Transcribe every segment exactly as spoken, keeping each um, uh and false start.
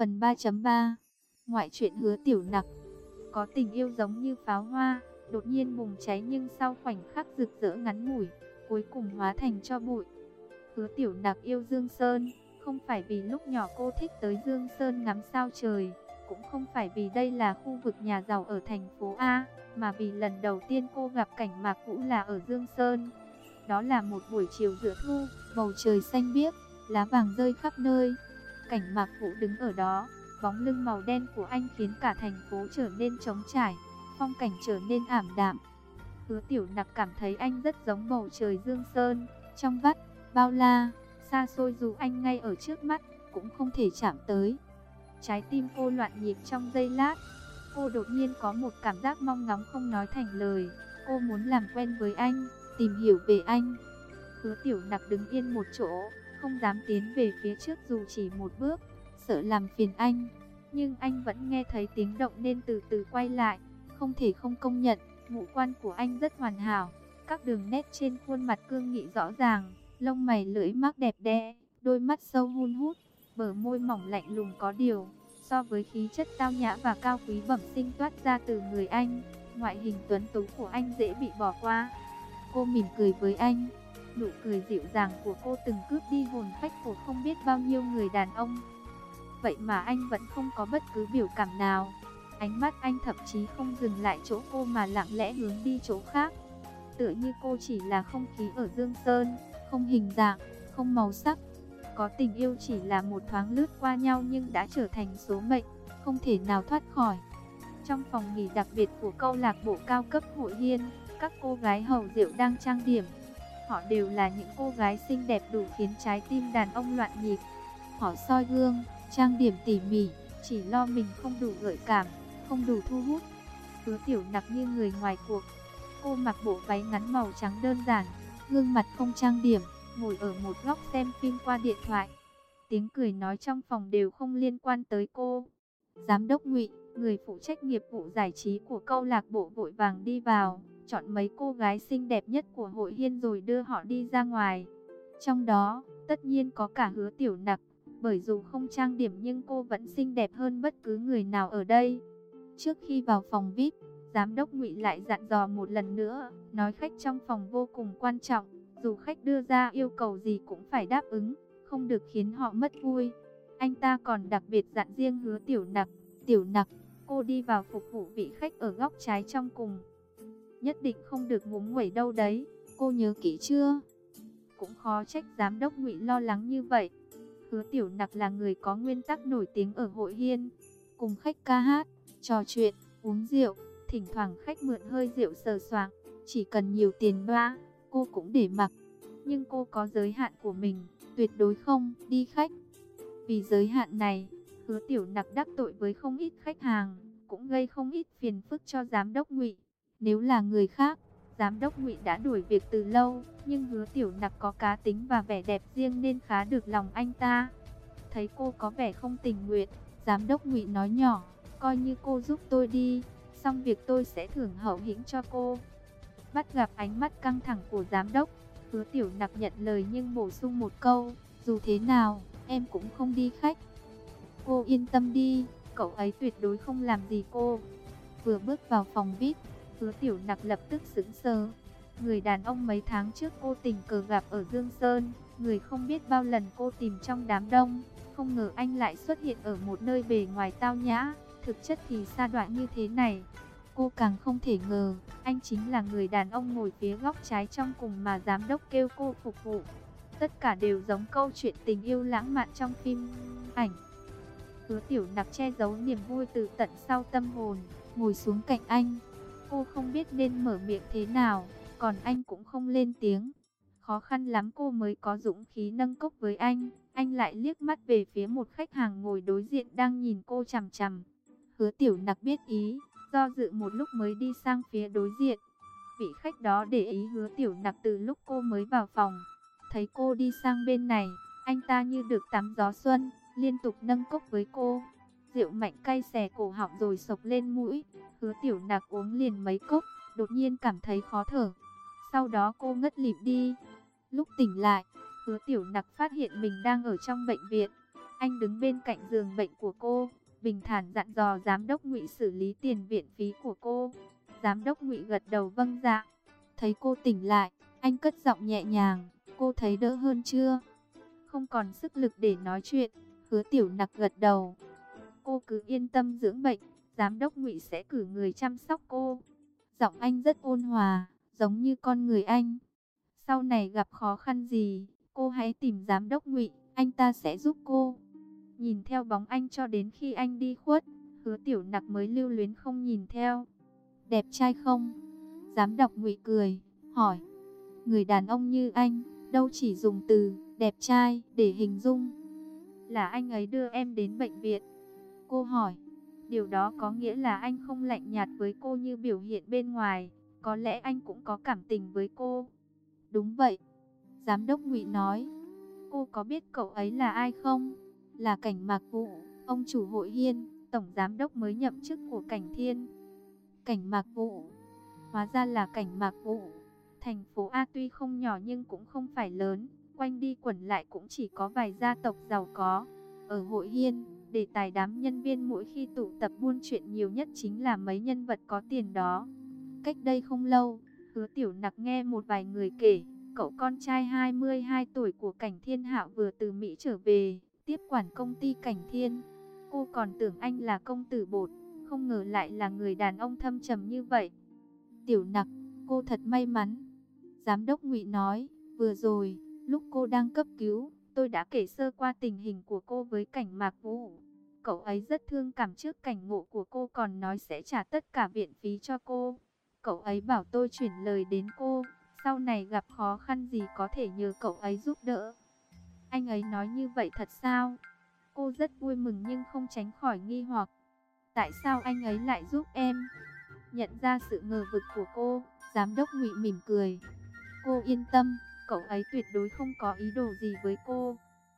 Phần ba chấm ba. Ngoại truyện Hứa Tiểu Nặc. Có tình yêu giống như pháo hoa, đột nhiên bùng cháy nhưng sau khoảnh khắc rực rỡ ngắn ngủi, cuối cùng hóa thành tro bụi. Hứa Tiểu Nặc yêu Dương Sơn, không phải vì lúc nhỏ cô thích tới Dương Sơn ngắm sao trời, cũng không phải vì đây là khu vực nhà giàu ở thành phố A, mà vì lần đầu tiên cô gặp cảnh Mạc Vũ là ở Dương Sơn. Đó là một buổi chiều giữa thu, bầu trời xanh biếc, lá vàng rơi khắp nơi. Cảnh Mạc Vũ đứng ở đó, bóng lưng màu đen của anh khiến cả thành phố trở nên trống trải, phong cảnh trở nên ảm đạm. Hứa Tiểu Nặc cảm thấy anh rất giống bầu trời Dương Sơn, trong vắt, bao la, xa xôi dù anh ngay ở trước mắt, cũng không thể chạm tới. Trái tim cô loạn nhịp trong giây lát, cô đột nhiên có một cảm giác mong ngóng không nói thành lời, cô muốn làm quen với anh, tìm hiểu về anh. Hứa Tiểu Nặc đứng yên một chỗ, không dám tiến về phía trước dù chỉ một bước, sợ làm phiền anh. Nhưng anh vẫn nghe thấy tiếng động nên từ từ quay lại, không thể không công nhận, ngũ quan của anh rất hoàn hảo. Các đường nét trên khuôn mặt cương nghị rõ ràng, lông mày lưỡi mác đẹp đẽ, đôi mắt sâu hun hút, bờ môi mỏng lạnh lùng có điều. So với khí chất tao nhã và cao quý bẩm sinh toát ra từ người anh, ngoại hình tuấn tú của anh dễ bị bỏ qua. Cô mỉm cười với anh. Nụ cười dịu dàng của cô từng cướp đi hồn phách của không biết bao nhiêu người đàn ông. Vậy mà anh vẫn không có bất cứ biểu cảm nào. Ánh mắt anh thậm chí không dừng lại chỗ cô mà lặng lẽ hướng đi chỗ khác. Tựa như cô chỉ là không khí ở Dương Sơn, không hình dạng, không màu sắc. Có tình yêu chỉ là một thoáng lướt qua nhau nhưng đã trở thành số mệnh, không thể nào thoát khỏi. Trong phòng nghỉ đặc biệt của câu lạc bộ cao cấp Hội Hiên, các cô gái hầu rượu đang trang điểm. Họ đều là những cô gái xinh đẹp đủ khiến trái tim đàn ông loạn nhịp. Họ soi gương, trang điểm tỉ mỉ, chỉ lo mình không đủ gợi cảm, không đủ thu hút. Hứa Tiểu Nặc như người ngoài cuộc. Cô mặc bộ váy ngắn màu trắng đơn giản, gương mặt không trang điểm, ngồi ở một góc xem phim qua điện thoại. Tiếng cười nói trong phòng đều không liên quan tới cô. Giám đốc Ngụy, người phụ trách nghiệp vụ giải trí của câu lạc bộ vội vàng đi vào, chọn mấy cô gái xinh đẹp nhất của Hội Hiên rồi đưa họ đi ra ngoài. Trong đó, tất nhiên có cả Hứa Tiểu Nặc, bởi dù không trang điểm nhưng cô vẫn xinh đẹp hơn bất cứ người nào ở đây. Trước khi vào phòng vi ai pi, Giám đốc Ngụy lại dặn dò một lần nữa, nói khách trong phòng vô cùng quan trọng, dù khách đưa ra yêu cầu gì cũng phải đáp ứng, không được khiến họ mất vui. Anh ta còn đặc biệt dặn riêng Hứa Tiểu Nặc, Tiểu Nặc, cô đi vào phục vụ vị khách ở góc trái trong cùng. Nhất định không được ngúng nguẩy đâu đấy, cô nhớ kỹ chưa? Cũng khó trách Giám đốc Ngụy lo lắng như vậy. Hứa Tiểu Nặc là người có nguyên tắc nổi tiếng ở Hội Hiên, cùng khách ca hát, trò chuyện, uống rượu, thỉnh thoảng khách mượn hơi rượu sờ soạng, chỉ cần nhiều tiền ba, cô cũng để mặc. Nhưng cô có giới hạn của mình, tuyệt đối không đi khách. Vì giới hạn này, Hứa Tiểu Nặc đắc tội với không ít khách hàng, cũng gây không ít phiền phức cho Giám đốc Ngụy. Nếu là người khác, Giám đốc Ngụy đã đuổi việc từ lâu, nhưng Hứa Tiểu Nặc có cá tính và vẻ đẹp riêng nên khá được lòng anh ta. Thấy cô có vẻ không tình nguyện, Giám đốc Ngụy nói nhỏ, coi như cô giúp tôi đi, xong việc tôi sẽ thưởng hậu hĩnh cho cô. Bắt gặp ánh mắt căng thẳng của Giám đốc, Hứa Tiểu Nặc nhận lời nhưng bổ sung một câu, dù thế nào, em cũng không đi khách. Cô yên tâm đi, cậu ấy tuyệt đối không làm gì cô. Vừa bước vào phòng vi ai pi, Hứa Tiểu Nặc lập tức sững sờ. Người đàn ông mấy tháng trước cô tình cờ gặp ở Dương Sơn, người không biết bao lần cô tìm trong đám đông, không ngờ anh lại xuất hiện ở một nơi bề ngoài tao nhã, thực chất thì sa đọa như thế này. Cô càng không thể ngờ, anh chính là người đàn ông ngồi phía góc trái trong cùng mà giám đốc kêu cô phục vụ. Tất cả đều giống câu chuyện tình yêu lãng mạn trong phim ảnh. Hứa Tiểu Nặc che giấu niềm vui từ tận sau tâm hồn, ngồi xuống cạnh anh. Cô không biết nên mở miệng thế nào, còn anh cũng không lên tiếng. Khó khăn lắm cô mới có dũng khí nâng cốc với anh. Anh lại liếc mắt về phía một khách hàng ngồi đối diện đang nhìn cô chằm chằm. Hứa Tiểu Nặc biết ý, do dự một lúc mới đi sang phía đối diện. Vị khách đó để ý Hứa Tiểu Nặc từ lúc cô mới vào phòng. Thấy cô đi sang bên này, anh ta như được tắm gió xuân, liên tục nâng cốc với cô. Rượu mạnh cay xè cổ họng rồi sộc lên mũi. Hứa Tiểu Nặc uống liền mấy cốc, đột nhiên cảm thấy khó thở. Sau đó cô ngất lịm đi. Lúc tỉnh lại, Hứa Tiểu Nặc phát hiện mình đang ở trong bệnh viện. Anh đứng bên cạnh giường bệnh của cô, bình thản dặn dò giám đốc Ngụy xử lý tiền viện phí của cô. Giám đốc Ngụy gật đầu vâng dạ. Thấy cô tỉnh lại, anh cất giọng nhẹ nhàng, cô thấy đỡ hơn chưa? Không còn sức lực để nói chuyện. Hứa Tiểu Nặc gật đầu. Cô cứ yên tâm dưỡng bệnh, giám đốc Ngụy sẽ cử người chăm sóc cô. Giọng anh rất ôn hòa, giống như con người anh. Sau này gặp khó khăn gì, cô hãy tìm giám đốc Ngụy, anh ta sẽ giúp cô. Nhìn theo bóng anh cho đến khi anh đi khuất, Hứa Tiểu Nặc mới lưu luyến không nhìn theo. Đẹp trai không? Giám đốc Ngụy cười, hỏi. Người đàn ông như anh, đâu chỉ dùng từ đẹp trai để hình dung. Là anh ấy đưa em đến bệnh viện. Cô hỏi. Điều đó có nghĩa là anh không lạnh nhạt với cô như biểu hiện bên ngoài. Có lẽ anh cũng có cảm tình với cô. Đúng vậy. Giám đốc Ngụy nói. Cô có biết cậu ấy là ai không? Là Cảnh Mạc Vũ, ông chủ Hội Hiên, tổng giám đốc mới nhậm chức của Cảnh Thiên. Cảnh Mạc Vũ. Hóa ra là Cảnh Mạc Vũ. Thành phố A tuy không nhỏ nhưng cũng không phải lớn, quanh đi quẩn lại cũng chỉ có vài gia tộc giàu có. Ở Hội Hiên, đề tài đám nhân viên mỗi khi tụ tập buôn chuyện nhiều nhất chính là mấy nhân vật có tiền đó. Cách đây không lâu, Hứa Tiểu Nặc nghe một vài người kể, cậu con trai hai mươi hai tuổi của Cảnh Thiên Hạo vừa từ Mỹ trở về, tiếp quản công ty Cảnh Thiên. Cô còn tưởng anh là công tử bột, không ngờ lại là người đàn ông thâm trầm như vậy. Tiểu Nặc, cô thật may mắn. Giám đốc Ngụy nói, vừa rồi, lúc cô đang cấp cứu, tôi đã kể sơ qua tình hình của cô với Cảnh Mạc Vũ. Cậu ấy rất thương cảm trước cảnh ngộ của cô, còn nói sẽ trả tất cả viện phí cho cô. Cậu ấy bảo tôi chuyển lời đến cô, sau này gặp khó khăn gì có thể nhờ cậu ấy giúp đỡ. Anh ấy nói như vậy thật sao? Cô rất vui mừng nhưng không tránh khỏi nghi hoặc. Tại sao anh ấy lại giúp em? Nhận ra sự ngờ vực của cô, giám đốc Ngụy mỉm cười. Cô yên tâm, cậu ấy tuyệt đối không có ý đồ gì với cô.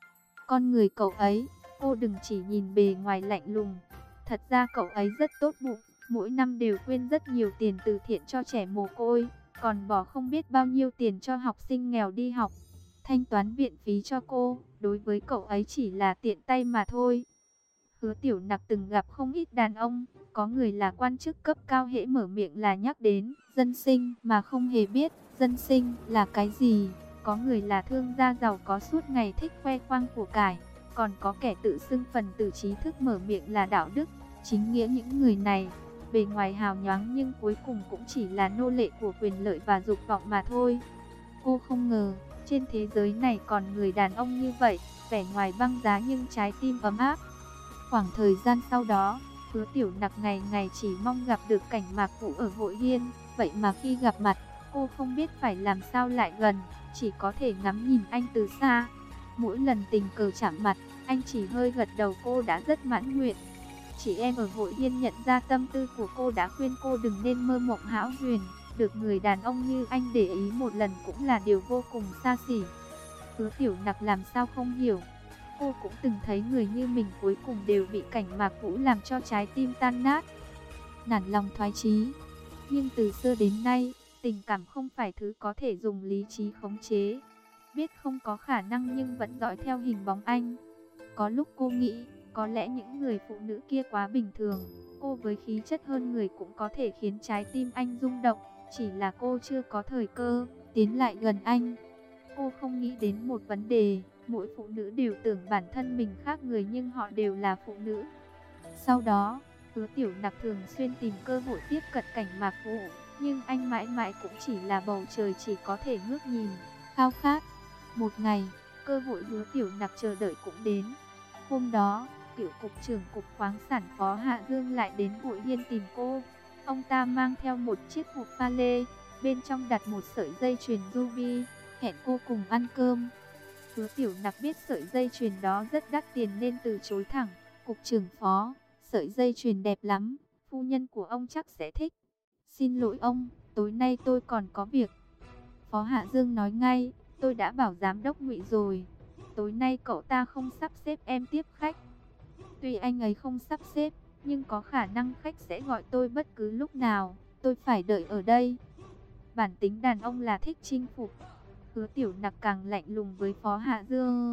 Con người cậu ấy, cô đừng chỉ nhìn bề ngoài lạnh lùng. Thật ra cậu ấy rất tốt bụng, mỗi năm đều quyên rất nhiều tiền từ thiện cho trẻ mồ côi, còn bỏ không biết bao nhiêu tiền cho học sinh nghèo đi học. Thanh toán viện phí cho cô, đối với cậu ấy chỉ là tiện tay mà thôi. Hứa Tiểu Nặc từng gặp không ít đàn ông, có người là quan chức cấp cao hễ mở miệng là nhắc đến dân sinh mà không hề biết dân sinh là cái gì. Có người là thương gia giàu có suốt ngày thích khoe khoang của cải, còn có kẻ tự xưng phần tử trí thức mở miệng là đạo đức, chính nghĩa. Những người này, bề ngoài hào nhoáng nhưng cuối cùng cũng chỉ là nô lệ của quyền lợi và dục vọng mà thôi. Cô không ngờ, trên thế giới này còn người đàn ông như vậy, vẻ ngoài băng giá nhưng trái tim ấm áp. Khoảng thời gian sau đó, Hứa Tiểu Nặc ngày ngày chỉ mong gặp được Cảnh Mạc Vũ ở Hội Hiên, vậy mà khi gặp mặt, cô không biết phải làm sao lại gần, chỉ có thể ngắm nhìn anh từ xa. Mỗi lần tình cờ chạm mặt, anh chỉ hơi gật đầu cô đã rất mãn nguyện. Chị em ở Hội Hiên nhận ra tâm tư của cô đã khuyên cô đừng nên mơ mộng hão huyền, được người đàn ông như anh để ý một lần cũng là điều vô cùng xa xỉ. Hứa Tiểu Nặc làm sao không hiểu. Cô cũng từng thấy người như mình cuối cùng đều bị Cảnh Mạc Vũ làm cho trái tim tan nát, nản lòng thoái chí. Nhưng từ xưa đến nay, tình cảm không phải thứ có thể dùng lý trí khống chế. Biết không có khả năng nhưng vẫn dõi theo hình bóng anh. Có lúc cô nghĩ, có lẽ những người phụ nữ kia quá bình thường, cô với khí chất hơn người cũng có thể khiến trái tim anh rung động, chỉ là cô chưa có thời cơ tiến lại gần anh. Cô không nghĩ đến một vấn đề, mỗi phụ nữ đều tưởng bản thân mình khác người nhưng họ đều là phụ nữ. Sau đó, Hứa Tiểu Nặc thường xuyên tìm cơ hội tiếp cận Cảnh Mạc Vũ, nhưng anh mãi mãi cũng chỉ là bầu trời chỉ có thể ngước nhìn, khao khát. Một ngày, cơ hội Hứa Tiểu Nặc chờ đợi cũng đến. Hôm đó, cựu cục trưởng cục khoáng sản Phó Hạ Dương lại đến Hội Hiên tìm cô. Ông ta mang theo một chiếc hộp pha lê, bên trong đặt một sợi dây chuyền ruby, hẹn cô cùng ăn cơm. Hứa Tiểu Nặc biết sợi dây chuyền đó rất đắt tiền nên từ chối thẳng. Cục trưởng Phó, sợi dây chuyền đẹp lắm, phu nhân của ông chắc sẽ thích. Xin lỗi ông, tối nay tôi còn có việc. Phó Hạ Dương nói ngay, tôi đã bảo giám đốc Ngụy rồi, tối nay cậu ta không sắp xếp em tiếp khách. Tuy anh ấy không sắp xếp, nhưng có khả năng khách sẽ gọi tôi bất cứ lúc nào, tôi phải đợi ở đây. Bản tính đàn ông là thích chinh phục. Hứa Tiểu Nặc càng lạnh lùng với Phó Hạ Dương.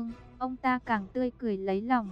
Ông ta càng tươi cười lấy lòng.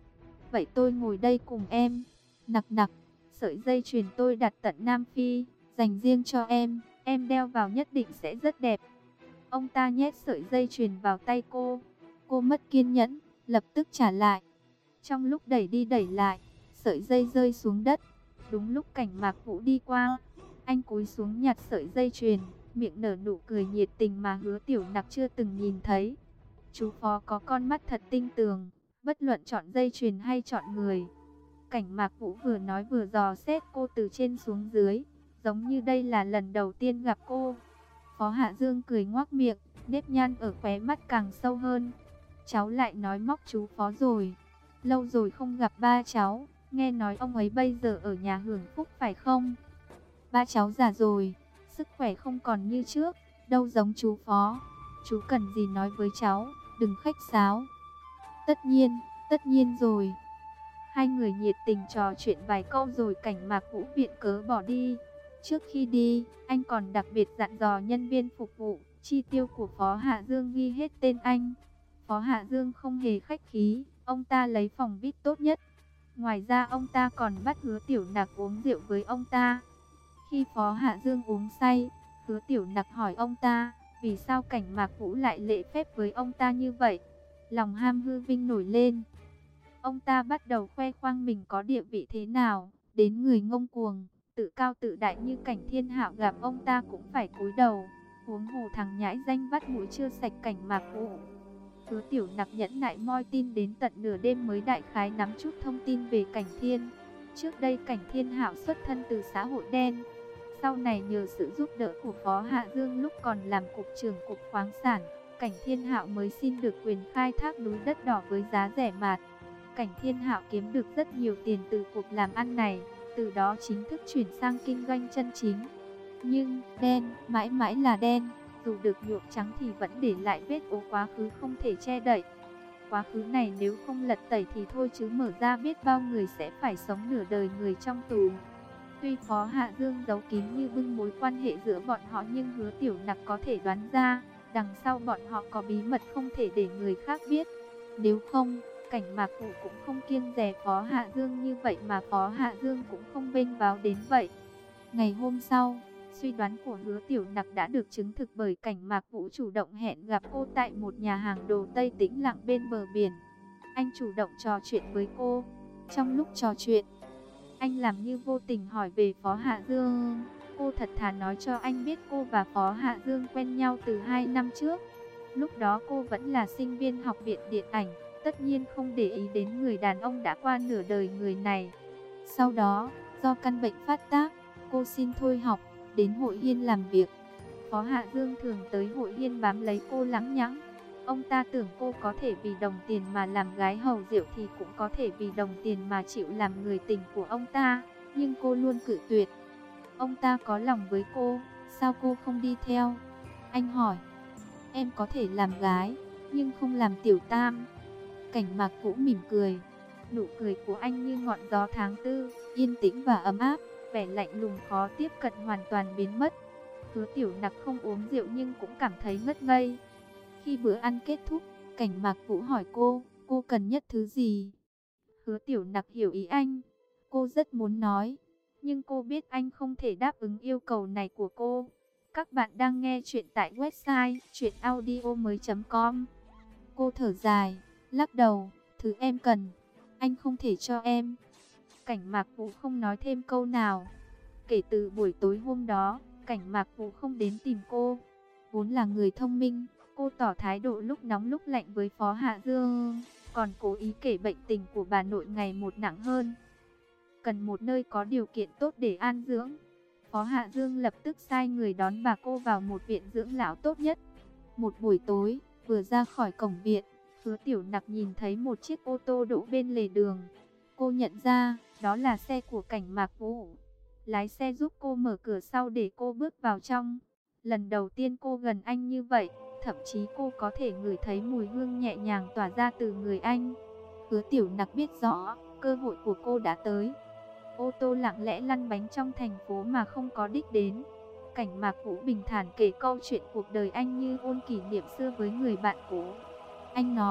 Vậy tôi ngồi đây cùng em. Nặc nặc, sợi dây chuyền tôi đặt tận Nam Phi, dành riêng cho em, em đeo vào nhất định sẽ rất đẹp. Ông ta nhét sợi dây chuyền vào tay cô. Cô mất kiên nhẫn, lập tức trả lại. Trong lúc đẩy đi đẩy lại, sợi dây rơi xuống đất. Đúng lúc Cảnh Mạc Vũ đi qua, anh cúi xuống nhặt sợi dây chuyền, miệng nở nụ cười nhiệt tình mà Hứa Tiểu Nặc chưa từng nhìn thấy. Chú Phó có con mắt thật tinh tường, bất luận chọn dây chuyền hay chọn người. Cảnh Mạc Vũ vừa nói vừa dò xét cô từ trên xuống dưới, giống như đây là lần đầu tiên gặp cô. Phó Hạ Dương cười ngoác miệng, nếp nhăn ở khóe mắt càng sâu hơn. Cháu lại nói móc chú Phó rồi. Lâu rồi không gặp ba cháu, nghe nói ông ấy bây giờ ở nhà hưởng phúc phải không? Ba cháu già rồi, sức khỏe không còn như trước, đâu giống chú Phó. Chú cần gì nói với cháu, đừng khách sáo. Tất nhiên, tất nhiên rồi. Hai người nhiệt tình trò chuyện vài câu rồi Cảnh Mạc Vũ viện cớ bỏ đi. Trước khi đi, anh còn đặc biệt dặn dò nhân viên phục vụ, chi tiêu của Phó Hạ Dương ghi hết tên anh. Phó Hạ Dương không hề khách khí, ông ta lấy phòng vê i pê tốt nhất. Ngoài ra ông ta còn bắt Hứa Tiểu Nặc uống rượu với ông ta. Khi Phó Hạ Dương uống say, Hứa Tiểu Nặc hỏi ông ta, vì sao Cảnh Mạc Vũ lại lễ phép với ông ta như vậy? Lòng ham hư vinh nổi lên. Ông ta bắt đầu khoe khoang mình có địa vị thế nào, đến người ngông cuồng, tự cao tự đại như Cảnh Thiên Hạo gặp ông ta cũng phải cúi đầu. Huống hồ thằng nhãi danh vắt mũi chưa sạch Cảnh Mạc Vũ. Hứa Tiểu Nặc nhẫn nại moi tin đến tận nửa đêm mới đại khái nắm chút thông tin về Cảnh Thiên. Trước đây Cảnh Thiên Hạo xuất thân từ xã hội đen. Sau này nhờ sự giúp đỡ của Phó Hạ Dương lúc còn làm cục trưởng cục khoáng sản, Cảnh Thiên Hạo mới xin được quyền khai thác núi đất đỏ với giá rẻ mạt. Cảnh Thiên Hạo kiếm được rất nhiều tiền từ cuộc làm ăn này, từ đó chính thức chuyển sang kinh doanh chân chính. Nhưng đen mãi mãi là đen, dù được nhuộm trắng thì vẫn để lại vết ố quá khứ không thể che đậy. Quá khứ này nếu không lật tẩy thì thôi chứ mở ra biết bao người sẽ phải sống nửa đời người trong tù. Tuy Phó Hạ Dương giấu kín như bưng mối quan hệ giữa bọn họ nhưng Hứa Tiểu Nặc có thể đoán ra, đằng sau bọn họ có bí mật không thể để người khác biết. Nếu không, Cảnh Mạc Vũ cũng không kiêng dè Phó Hạ Dương như vậy mà Phó Hạ Dương cũng không bênh báo đến vậy. Ngày hôm sau, suy đoán của Hứa Tiểu Nặc đã được chứng thực bởi Cảnh Mạc Vũ chủ động hẹn gặp cô tại một nhà hàng đồ Tây tĩnh lặng bên bờ biển. Anh chủ động trò chuyện với cô. Trong lúc trò chuyện, anh làm như vô tình hỏi về Phó Hạ Dương. Cô thật thà nói cho anh biết cô và Phó Hạ Dương quen nhau từ hai năm trước. Lúc đó cô vẫn là sinh viên học viện điện ảnh, tất nhiên không để ý đến người đàn ông đã qua nửa đời người này. Sau đó, do căn bệnh phát tác, cô xin thôi học, đến Hội Hiên làm việc. Phó Hạ Dương thường tới Hội Hiên bám lấy cô lẳng nhẳng. Ông ta tưởng cô có thể vì đồng tiền mà làm gái hầu rượu thì cũng có thể vì đồng tiền mà chịu làm người tình của ông ta, nhưng cô luôn cự tuyệt. Ông ta có lòng với cô, sao cô không đi theo? Anh hỏi. Em có thể làm gái, nhưng không làm tiểu tam. Cảnh Mạc Vũ mỉm cười. Nụ cười của anh như ngọn gió tháng tư, yên tĩnh và ấm áp, vẻ lạnh lùng khó tiếp cận hoàn toàn biến mất. Hứa Tiểu Nặc không uống rượu nhưng cũng cảm thấy ngất ngây. Khi bữa ăn kết thúc, Cảnh Mạc Vũ hỏi cô, cô cần nhất thứ gì? Hứa Tiểu Nặc hiểu ý anh. Cô rất muốn nói, nhưng cô biết anh không thể đáp ứng yêu cầu này của cô. Các bạn đang nghe chuyện tại website truyện audio mới chấm com. Cô thở dài, lắc đầu, thứ em cần, anh không thể cho em. Cảnh Mạc Vũ không nói thêm câu nào. Kể từ buổi tối hôm đó, Cảnh Mạc Vũ không đến tìm cô. Vốn là người thông minh, cô tỏ thái độ lúc nóng lúc lạnh với Phó Hạ Dương, còn cố ý kể bệnh tình của bà nội ngày một nặng hơn. Cần một nơi có điều kiện tốt để an dưỡng. Phó Hạ Dương lập tức sai người đón bà cô vào một viện dưỡng lão tốt nhất. Một buổi tối, vừa ra khỏi cổng viện, Hứa Tiểu Nặc nhìn thấy một chiếc ô tô đỗ bên lề đường. Cô nhận ra, đó là xe của Cảnh Mạc Vũ. Lái xe giúp cô mở cửa sau để cô bước vào trong. Lần đầu tiên cô gần anh như vậy, thậm chí cô có thể ngửi thấy mùi hương nhẹ nhàng tỏa ra từ người anh. Hứa Tiểu Nặc biết rõ, cơ hội của cô đã tới. Ô tô lặng lẽ lăn bánh trong thành phố mà không có đích đến. Cảnh Mạc Vũ bình thản kể câu chuyện cuộc đời anh như ôn kỷ niệm xưa với người bạn cũ. Anh nói,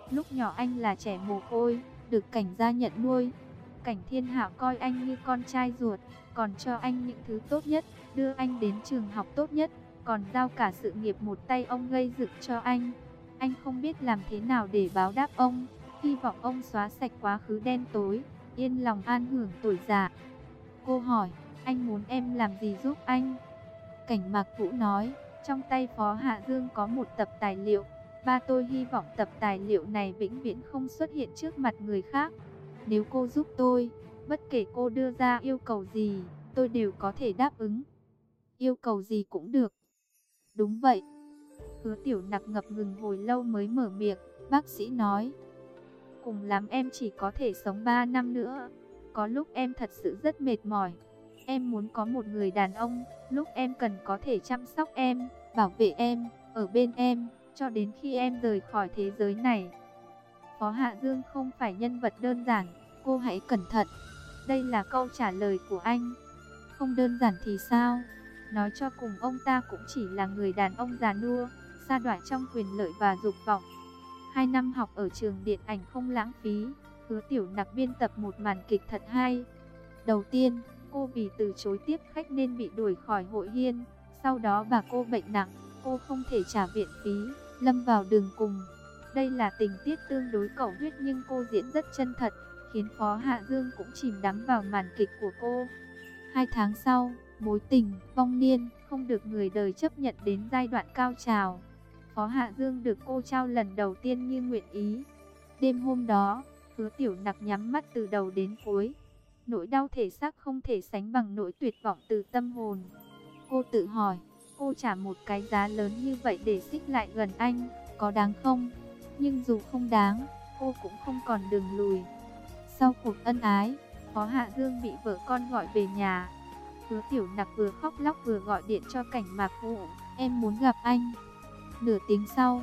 Lúc nhỏ anh là trẻ mồ côi, được Cảnh gia nhận nuôi. Cảnh Thiên Hạo coi anh như con trai ruột, còn cho anh những thứ tốt nhất, đưa anh đến trường học tốt nhất, còn giao cả sự nghiệp một tay ông gây dựng cho anh. Anh không biết làm thế nào để báo đáp ông, hy vọng ông xóa sạch quá khứ đen tối, yên lòng an hưởng tuổi già. Cô hỏi, anh muốn em làm gì giúp anh? Cảnh Mạc Vũ nói, trong tay Phó Hạ Dương có một tập tài liệu. Ba tôi hy vọng tập tài liệu này vĩnh viễn không xuất hiện trước mặt người khác. Nếu cô giúp tôi, bất kể cô đưa ra yêu cầu gì, tôi đều có thể đáp ứng. Yêu cầu gì cũng được. Đúng vậy. Hứa Tiểu Nặc ngập ngừng hồi lâu mới mở miệng. Bác sĩ nói, cùng lắm em chỉ có thể sống ba năm nữa. Có lúc em thật sự rất mệt mỏi. Em muốn có một người đàn ông, lúc em cần có thể chăm sóc em, bảo vệ em, ở bên em, cho đến khi em rời khỏi thế giới này. Phó Hạ Dương không phải nhân vật đơn giản, cô hãy cẩn thận. Đây là câu trả lời của anh. Không đơn giản thì sao? Nói cho cùng ông ta cũng chỉ là người đàn ông già nua, sa đọa trong quyền lợi và dục vọng. Hai năm học ở trường điện ảnh không lãng phí. Hứa Tiểu Nặc biên tập một màn kịch thật hay. Đầu tiên, cô vì từ chối tiếp khách nên bị đuổi khỏi hội Hiên. Sau đó bà cô bệnh nặng, cô không thể trả viện phí, lâm vào đường cùng. Đây là tình tiết tương đối cẩu huyết nhưng cô diễn rất chân thật, khiến Phó Hạ Dương cũng chìm đắm vào màn kịch của cô. Hai tháng sau, mối tình vong niên không được người đời chấp nhận đến giai đoạn cao trào. Phó Hạ Dương được cô trao lần đầu tiên như nguyện ý. Đêm hôm đó, Hứa Tiểu Nặc nhắm mắt từ đầu đến cuối. Nỗi đau thể xác không thể sánh bằng nỗi tuyệt vọng từ tâm hồn. Cô tự hỏi, cô trả một cái giá lớn như vậy để xích lại gần anh, có đáng không? Nhưng dù không đáng, cô cũng không còn đường lùi. Sau cuộc ân ái, Phó Hạ Dương bị vợ con gọi về nhà. Hứa Tiểu Nặc vừa khóc lóc vừa gọi điện cho Cảnh Mạc Vũ, em muốn gặp anh. Nửa tiếng sau,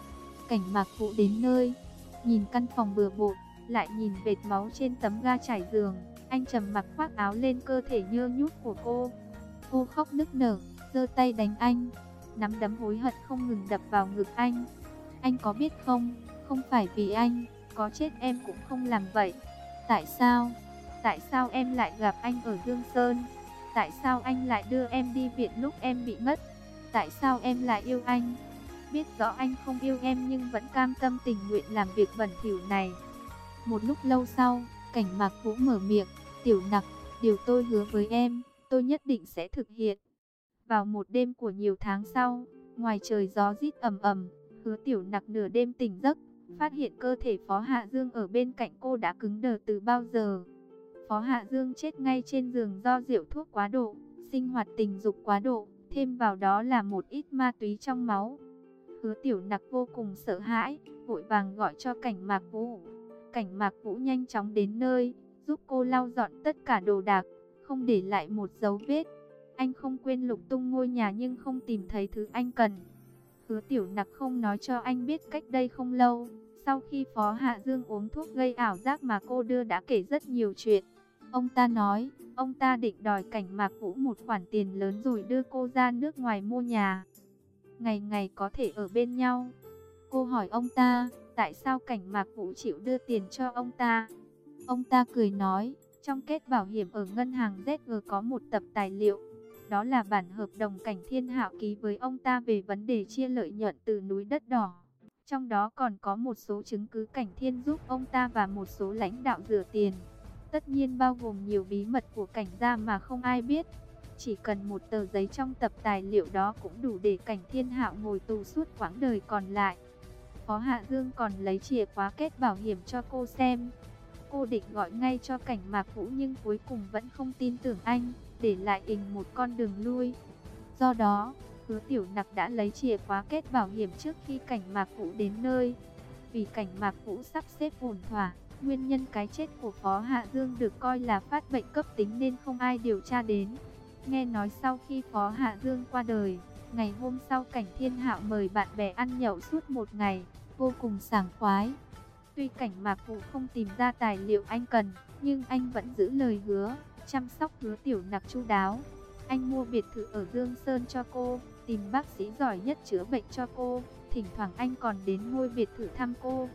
Cảnh Mạc Vũ đến nơi, nhìn căn phòng bừa bộn, lại nhìn vệt máu trên tấm ga trải giường. Anh trầm mặc khoác áo lên cơ thể nhơ nhút của cô. Cô khóc nức nở, giơ tay đánh anh, nắm đấm hối hận không ngừng đập vào ngực anh. Anh có biết không, không phải vì anh, có chết em cũng không làm vậy. Tại sao? Tại sao em lại gặp anh ở Dương Sơn? Tại sao anh lại đưa em đi viện lúc em bị ngất? Tại sao em lại yêu anh? Biết rõ anh không yêu em nhưng vẫn cam tâm tình nguyện làm việc bẩn thỉu này. Một lúc lâu sau, Cảnh Mạc Vũ mở miệng, Tiểu Nặc, điều tôi hứa với em, tôi nhất định sẽ thực hiện. Vào một đêm của nhiều tháng sau, ngoài trời gió rít ầm ầm, Hứa Tiểu Nặc nửa đêm tỉnh giấc, phát hiện cơ thể Phó Hạ Dương ở bên cạnh cô đã cứng đờ từ bao giờ. Phó Hạ Dương chết ngay trên giường do rượu thuốc quá độ, sinh hoạt tình dục quá độ, thêm vào đó là một ít ma túy trong máu. Hứa Tiểu Nặc vô cùng sợ hãi, vội vàng gọi cho Cảnh Mạc Vũ. Cảnh Mạc Vũ nhanh chóng đến nơi, giúp cô lau dọn tất cả đồ đạc, không để lại một dấu vết. Anh không quên lục tung ngôi nhà nhưng không tìm thấy thứ anh cần. Hứa Tiểu Nặc không nói cho anh biết cách đây không lâu, sau khi Phó Hạ Dương uống thuốc gây ảo giác mà cô đưa đã kể rất nhiều chuyện. Ông ta nói, ông ta định đòi Cảnh Mạc Vũ một khoản tiền lớn rồi đưa cô ra nước ngoài mua nhà. Ngày ngày có thể ở bên nhau. Cô hỏi ông ta, tại sao Cảnh Mạc Vũ chịu đưa tiền cho ông ta? Ông ta cười nói, trong kết bảo hiểm ở ngân hàng Z G có một tập tài liệu. Đó là bản hợp đồng Cảnh Thiên Hạo ký với ông ta về vấn đề chia lợi nhuận từ núi đất đỏ. Trong đó còn có một số chứng cứ Cảnh Thiên giúp ông ta và một số lãnh đạo rửa tiền. Tất nhiên bao gồm nhiều bí mật của Cảnh gia mà không ai biết. Chỉ cần một tờ giấy trong tập tài liệu đó cũng đủ để Cảnh Thiên Hạo ngồi tù suốt quãng đời còn lại. Phó Hạ Dương còn lấy chìa khóa kết bảo hiểm cho cô xem. Cô định gọi ngay cho Cảnh Mạc Vũ nhưng cuối cùng vẫn không tin tưởng anh, để lại ình một con đường lui. Do đó, Hứa Tiểu Nặc đã lấy chìa khóa kết bảo hiểm trước khi Cảnh Mạc Vũ đến nơi. Vì Cảnh Mạc Vũ sắp xếp ổn thỏa, nguyên nhân cái chết của Phó Hạ Dương được coi là phát bệnh cấp tính nên không ai điều tra đến. Nghe nói sau khi Phó Hạ Dương qua đời, ngày hôm sau Cảnh Thiên Hạo mời bạn bè ăn nhậu suốt một ngày, vô cùng sảng khoái. Tuy Cảnh Mạc Vũ không tìm ra tài liệu anh cần, nhưng anh vẫn giữ lời hứa, chăm sóc Hứa Tiểu Nặc chu đáo. Anh mua biệt thự ở Dương Sơn cho cô, tìm bác sĩ giỏi nhất chữa bệnh cho cô, thỉnh thoảng anh còn đến ngôi biệt thự thăm cô.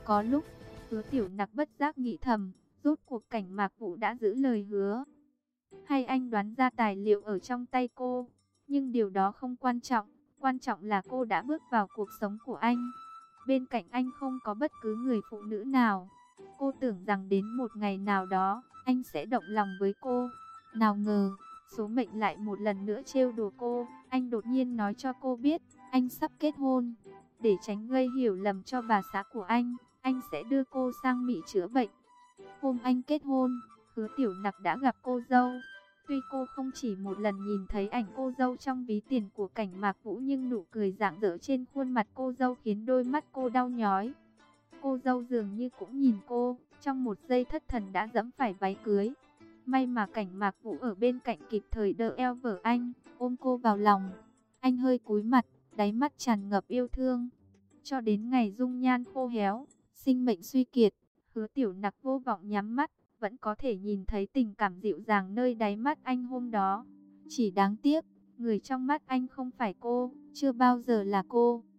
Có lúc, Hứa Tiểu Nặc bất giác nghĩ thầm, rốt cuộc Cảnh Mạc Vũ đã giữ lời hứa, hay anh đoán ra tài liệu ở trong tay cô. Nhưng điều đó không quan trọng, quan trọng là cô đã bước vào cuộc sống của anh. Bên cạnh anh không có bất cứ người phụ nữ nào. Cô tưởng rằng đến một ngày nào đó, anh sẽ động lòng với cô. Nào ngờ, số mệnh lại một lần nữa trêu đùa cô. Anh đột nhiên nói cho cô biết, anh sắp kết hôn. Để tránh gây hiểu lầm cho bà xã của anh, anh sẽ đưa cô sang Mỹ chữa bệnh. Hôm anh kết hôn, Hứa Tiểu Nặc đã gặp cô dâu. Tuy cô không chỉ một lần nhìn thấy ảnh cô dâu trong ví tiền của Cảnh Mạc Vũ, nhưng nụ cười rạng rỡ trên khuôn mặt cô dâu khiến đôi mắt cô đau nhói. Cô dâu dường như cũng nhìn cô, trong một giây thất thần đã giẫm phải váy cưới. May mà Cảnh Mạc Vũ ở bên cạnh kịp thời đỡ eo vợ anh, ôm cô vào lòng. Anh hơi cúi mặt, đáy mắt tràn ngập yêu thương. Cho đến ngày dung nhan khô héo, sinh mệnh suy kiệt, Hứa Tiểu Nặc vô vọng nhắm mắt, vẫn có thể nhìn thấy tình cảm dịu dàng nơi đáy mắt anh hôm đó. Chỉ đáng tiếc, người trong mắt anh không phải cô, chưa bao giờ là cô.